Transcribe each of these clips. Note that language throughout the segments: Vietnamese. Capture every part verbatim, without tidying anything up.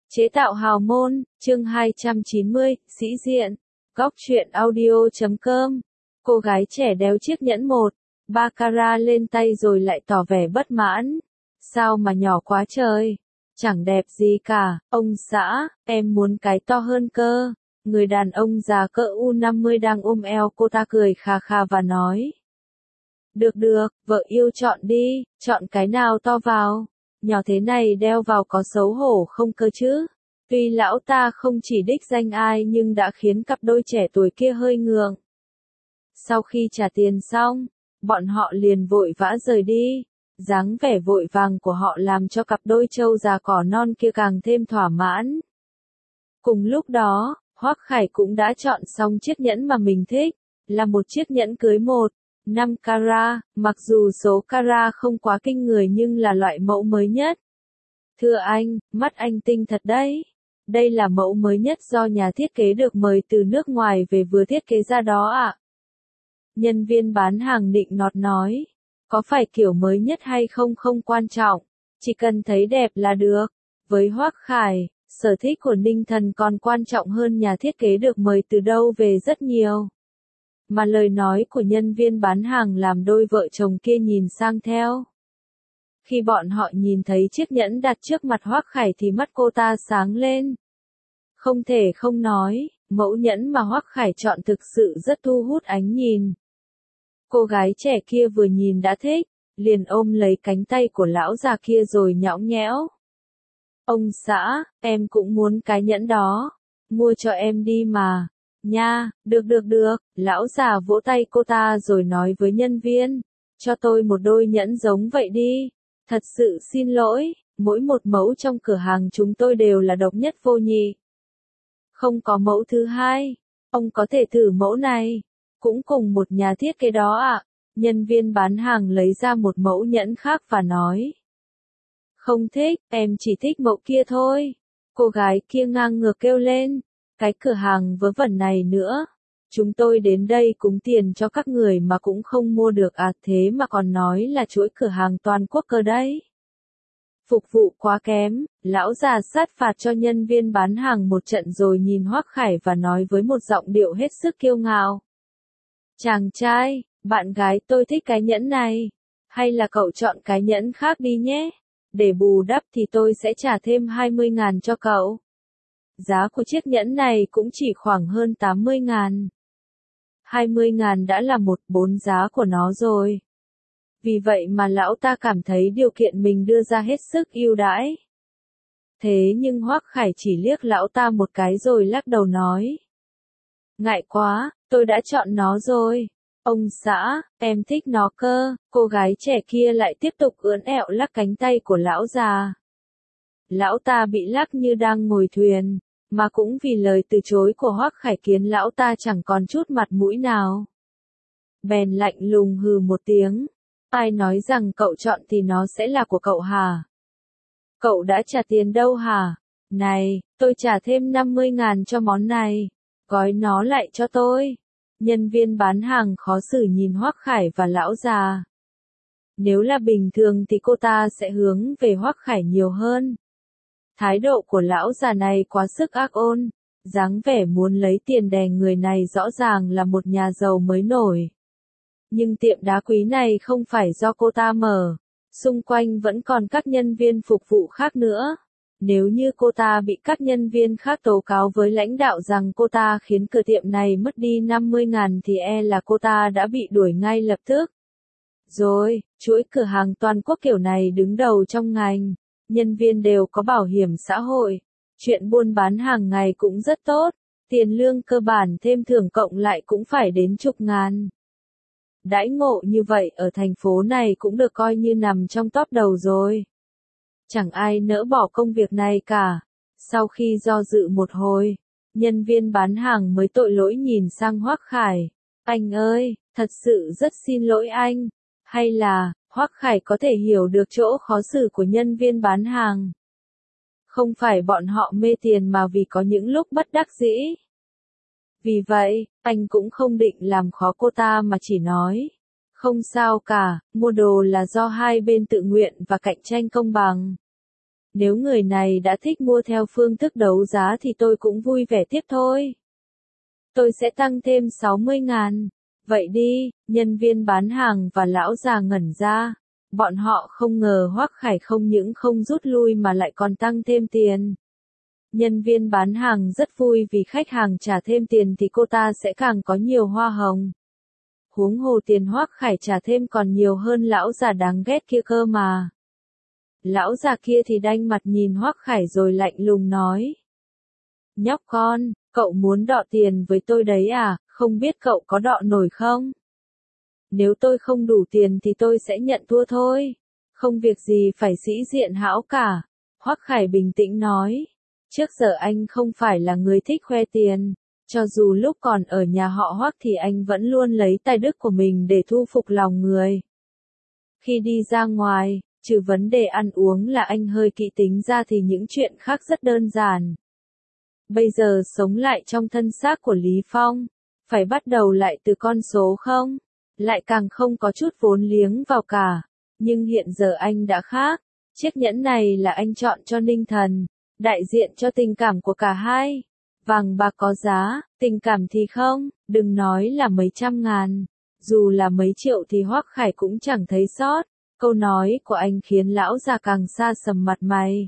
Chế tạo hào môn, chương hai trăm chín mươi, sĩ diện. Góc truyện audio chấm com. Cô gái trẻ đeo chiếc nhẫn một, ba carat lên tay rồi lại tỏ vẻ bất mãn. Sao mà nhỏ quá trời? Chẳng đẹp gì cả, ông xã, em muốn cái to hơn cơ. Người đàn ông già cỡ u năm mươi đang ôm eo cô ta cười khà khà và nói. Được được, vợ yêu chọn đi, chọn cái nào to vào. Nhỏ thế này đeo vào có xấu hổ không cơ chứ? Tuy lão ta không chỉ đích danh ai nhưng đã khiến cặp đôi trẻ tuổi kia hơi ngượng. Sau khi trả tiền xong, bọn họ liền vội vã rời đi. Dáng vẻ vội vàng của họ làm cho cặp đôi trâu già cỏ non kia càng thêm thỏa mãn. Cùng lúc đó, Hoắc Khải cũng đã chọn xong chiếc nhẫn mà mình thích, là một chiếc nhẫn cưới một, năm carat, mặc dù số carat không quá kinh người nhưng là loại mẫu mới nhất. Thưa anh, mắt anh tinh thật đấy. Đây là mẫu mới nhất do nhà thiết kế được mời từ nước ngoài về vừa thiết kế ra đó ạ. Nhân viên bán hàng nịnh nọt nói, có phải kiểu mới nhất hay không không quan trọng, chỉ cần thấy đẹp là được. Với Hoắc Khải, sở thích của Ninh Thần còn quan trọng hơn nhà thiết kế được mời từ đâu về rất nhiều. Mà lời nói của nhân viên bán hàng làm đôi vợ chồng kia nhìn sang theo. Khi bọn họ nhìn thấy chiếc nhẫn đặt trước mặt Hoắc Khải thì mắt cô ta sáng lên. Không thể không nói, mẫu nhẫn mà Hoắc Khải chọn thực sự rất thu hút ánh nhìn. Cô gái trẻ kia vừa nhìn đã thích, liền ôm lấy cánh tay của lão già kia rồi nhõng nhẽo. Ông xã, em cũng muốn cái nhẫn đó, mua cho em đi mà. Nha, được được được, lão già vỗ tay cô ta rồi nói với nhân viên, cho tôi một đôi nhẫn giống vậy đi. Thật sự xin lỗi, mỗi một mẫu trong cửa hàng chúng tôi đều là độc nhất vô nhị. Không có mẫu thứ hai, ông có thể thử mẫu này, cũng cùng một nhà thiết kế đó ạ. Nhân viên bán hàng lấy ra một mẫu nhẫn khác và nói. Không thích, em chỉ thích mẫu kia thôi. Cô gái kia ngang ngược kêu lên, cái cửa hàng vớ vẩn này nữa. Chúng tôi đến đây cúng tiền cho các người mà cũng không mua được à, thế mà còn nói là chuỗi cửa hàng toàn quốc cơ đấy. Phục vụ quá kém, lão già sát phạt cho nhân viên bán hàng một trận rồi nhìn Hoắc Khải và nói với một giọng điệu hết sức kiêu ngạo. Chàng trai, bạn gái tôi thích cái nhẫn này, hay là cậu chọn cái nhẫn khác đi nhé, để bù đắp thì tôi sẽ trả thêm hai mươi ngàn cho cậu. Giá của chiếc nhẫn này cũng chỉ khoảng hơn tám mươi ngàn. hai mươi ngàn đã là một bốn giá của nó rồi. Vì vậy mà lão ta cảm thấy điều kiện mình đưa ra hết sức ưu đãi. Thế nhưng Hoắc Khải chỉ liếc lão ta một cái rồi lắc đầu nói. Ngại quá, tôi đã chọn nó rồi. Ông xã, em thích nó cơ. Cô gái trẻ kia lại tiếp tục ưỡn ẹo lắc cánh tay của lão già. Lão ta bị lắc như đang ngồi thuyền, mà cũng vì lời từ chối của Hoắc Khải khiến lão ta chẳng còn chút mặt mũi nào. Bèn lạnh lùng hừ một tiếng. Ai nói rằng cậu chọn thì nó sẽ là của cậu hả? Cậu đã trả tiền đâu hả? Này, tôi trả thêm năm mươi ngàn cho món này. Gói nó lại cho tôi. Nhân viên bán hàng khó xử nhìn Hoắc Khải và lão già. Nếu là bình thường thì cô ta sẽ hướng về Hoắc Khải nhiều hơn. Thái độ của lão già này quá sức ác ôn. Dáng vẻ muốn lấy tiền đè người này rõ ràng là một nhà giàu mới nổi. Nhưng tiệm đá quý này không phải do cô ta mở. Xung quanh vẫn còn các nhân viên phục vụ khác nữa. Nếu như cô ta bị các nhân viên khác tố cáo với lãnh đạo rằng cô ta khiến cửa tiệm này mất đi năm mươi ngàn thì e là cô ta đã bị đuổi ngay lập tức. Rồi, chuỗi cửa hàng toàn quốc kiểu này đứng đầu trong ngành. Nhân viên đều có bảo hiểm xã hội. Chuyện buôn bán hàng ngày cũng rất tốt. Tiền lương cơ bản thêm thưởng cộng lại cũng phải đến chục ngàn. Đãi ngộ như vậy ở thành phố này cũng được coi như nằm trong top đầu rồi. Chẳng ai nỡ bỏ công việc này cả. Sau khi do dự một hồi, nhân viên bán hàng mới tội lỗi nhìn sang Hoắc Khải. Anh ơi, thật sự rất xin lỗi anh. Hay là, Hoắc Khải có thể hiểu được chỗ khó xử của nhân viên bán hàng. Không phải bọn họ mê tiền mà vì có những lúc bất đắc dĩ. Vì vậy, anh cũng không định làm khó cô ta mà chỉ nói. Không sao cả, mua đồ là do hai bên tự nguyện và cạnh tranh công bằng. Nếu người này đã thích mua theo phương thức đấu giá thì tôi cũng vui vẻ tiếp thôi. Tôi sẽ tăng thêm sáu mươi ngàn. Vậy đi, nhân viên bán hàng và lão già ngẩn ra. Bọn họ không ngờ Hoắc Khải không những không rút lui mà lại còn tăng thêm tiền. Nhân viên bán hàng rất vui vì khách hàng trả thêm tiền thì cô ta sẽ càng có nhiều hoa hồng. Huống hồ tiền Hoắc Khải trả thêm còn nhiều hơn lão già đáng ghét kia cơ mà. Lão già kia thì đanh mặt nhìn Hoắc Khải rồi lạnh lùng nói. Nhóc con, cậu muốn đọ tiền với tôi đấy à, không biết cậu có đọ nổi không? Nếu tôi không đủ tiền thì tôi sẽ nhận thua thôi. Không việc gì phải sĩ diện hão cả. Hoắc Khải bình tĩnh nói. Trước giờ anh không phải là người thích khoe tiền. Cho dù lúc còn ở nhà họ Hoắc thì anh vẫn luôn lấy tài đức của mình để thu phục lòng người. Khi đi ra ngoài, trừ vấn đề ăn uống là anh hơi kỹ tính ra thì những chuyện khác rất đơn giản. Bây giờ sống lại trong thân xác của Lý Phong, phải bắt đầu lại từ con số không, lại càng không có chút vốn liếng vào cả. Nhưng hiện giờ anh đã khác, chiếc nhẫn này là anh chọn cho Ninh Thần, đại diện cho tình cảm của cả hai. Vàng bạc có giá, tình cảm thì không, đừng nói là mấy trăm ngàn, dù là mấy triệu thì Hoắc Khải cũng chẳng thấy sót. Câu nói của anh khiến lão già càng xa sầm mặt mày.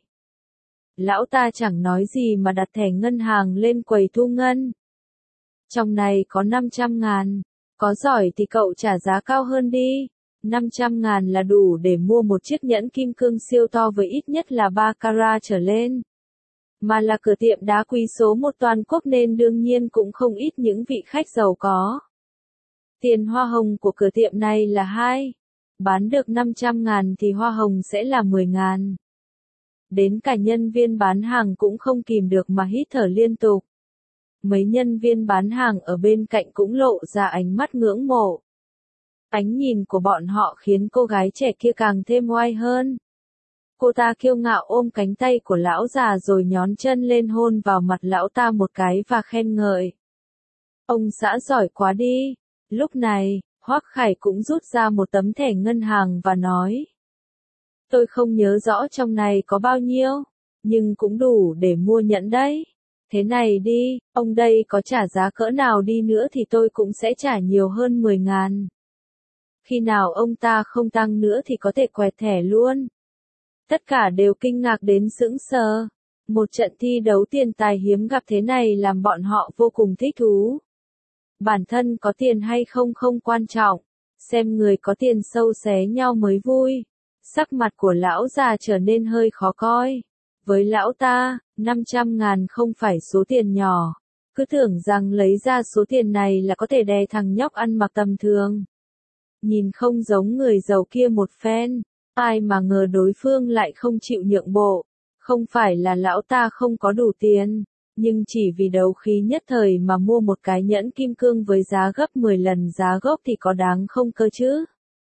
Lão ta chẳng nói gì mà đặt thẻ ngân hàng lên quầy thu ngân. Trong này có năm trăm ngàn, có giỏi thì cậu trả giá cao hơn đi. năm trăm ngàn là đủ để mua một chiếc nhẫn kim cương siêu to với ít nhất là ba carat trở lên. Mà là cửa tiệm đá quý số một toàn quốc nên đương nhiên cũng không ít những vị khách giàu có. Tiền hoa hồng của cửa tiệm này là hai. Bán được năm trăm ngàn thì hoa hồng sẽ là mười ngàn. Đến cả nhân viên bán hàng cũng không kìm được mà hít thở liên tục. Mấy nhân viên bán hàng ở bên cạnh cũng lộ ra ánh mắt ngưỡng mộ. Ánh nhìn của bọn họ khiến cô gái trẻ kia càng thêm oai hơn. Cô ta kiêu ngạo ôm cánh tay của lão già rồi nhón chân lên hôn vào mặt lão ta một cái và khen ngợi. Ông xã giỏi quá đi. Lúc này, Hoắc Khải cũng rút ra một tấm thẻ ngân hàng và nói. Tôi không nhớ rõ trong này có bao nhiêu, nhưng cũng đủ để mua nhẫn đấy. Thế này đi, ông đây có trả giá cỡ nào đi nữa thì tôi cũng sẽ trả nhiều hơn mười ngàn. Khi nào ông ta không tăng nữa thì có thể quẹt thẻ luôn. Tất cả đều kinh ngạc đến sững sờ. Một trận thi đấu tiền tài hiếm gặp thế này làm bọn họ vô cùng thích thú. Bản thân có tiền hay không không quan trọng, xem người có tiền sâu xé nhau mới vui. Sắc mặt của lão già trở nên hơi khó coi. Với lão ta, năm trăm ngàn không phải số tiền nhỏ. Cứ tưởng rằng lấy ra số tiền này là có thể đè thằng nhóc ăn mặc tầm thường. Nhìn không giống người giàu kia một phen, ai mà ngờ đối phương lại không chịu nhượng bộ. Không phải là lão ta không có đủ tiền, nhưng chỉ vì đấu khí nhất thời mà mua một cái nhẫn kim cương với giá gấp mười lần giá gốc thì có đáng không cơ chứ?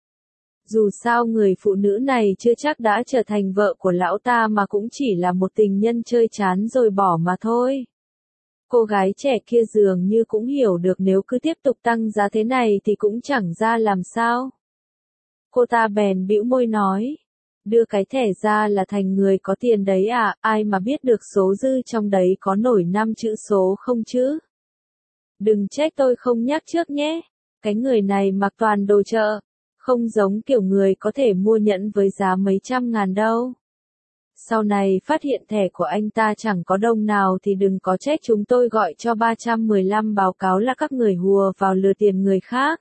Dù sao người phụ nữ này chưa chắc đã trở thành vợ của lão ta mà cũng chỉ là một tình nhân chơi chán rồi bỏ mà thôi. Cô gái trẻ kia dường như cũng hiểu được nếu cứ tiếp tục tăng giá thế này thì cũng chẳng ra làm sao. Cô ta bèn bĩu môi nói. Đưa cái thẻ ra là thành người có tiền đấy à, ai mà biết được số dư trong đấy có nổi năm chữ số không chứ? Đừng trách tôi không nhắc trước nhé. Cái người này mặc toàn đồ chợ, không giống kiểu người có thể mua nhẫn với giá mấy trăm ngàn đâu. Sau này phát hiện thẻ của anh ta chẳng có đồng nào thì đừng có trách chúng tôi gọi cho ba trăm mười lăm báo cáo là các người hùa vào lừa tiền người khác.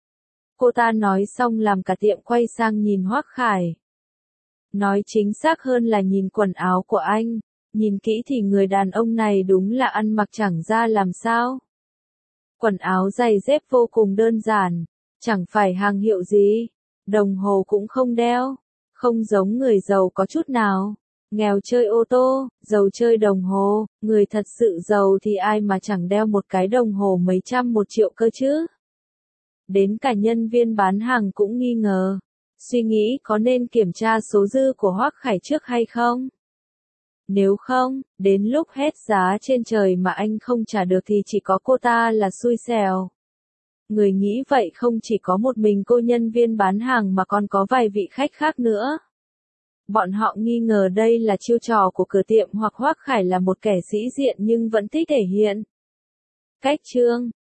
Cô ta nói xong làm cả tiệm quay sang nhìn Hoắc Khải. Nói chính xác hơn là nhìn quần áo của anh, nhìn kỹ thì người đàn ông này đúng là ăn mặc chẳng ra làm sao. Quần áo giày dép vô cùng đơn giản, chẳng phải hàng hiệu gì, đồng hồ cũng không đeo, không giống người giàu có chút nào. Nghèo chơi ô tô, giàu chơi đồng hồ, người thật sự giàu thì ai mà chẳng đeo một cái đồng hồ mấy trăm một triệu cơ chứ. Đến cả nhân viên bán hàng cũng nghi ngờ, suy nghĩ có nên kiểm tra số dư của Hoắc Khải trước hay không. Nếu không, đến lúc hết giá trên trời mà anh không trả được thì chỉ có cô ta là xui xẻo. Người nghĩ vậy không chỉ có một mình cô nhân viên bán hàng mà còn có vài vị khách khác nữa. Bọn họ nghi ngờ đây là chiêu trò của cửa tiệm hoặc Hoắc Khải là một kẻ sĩ diện nhưng vẫn thích thể hiện. Cách chương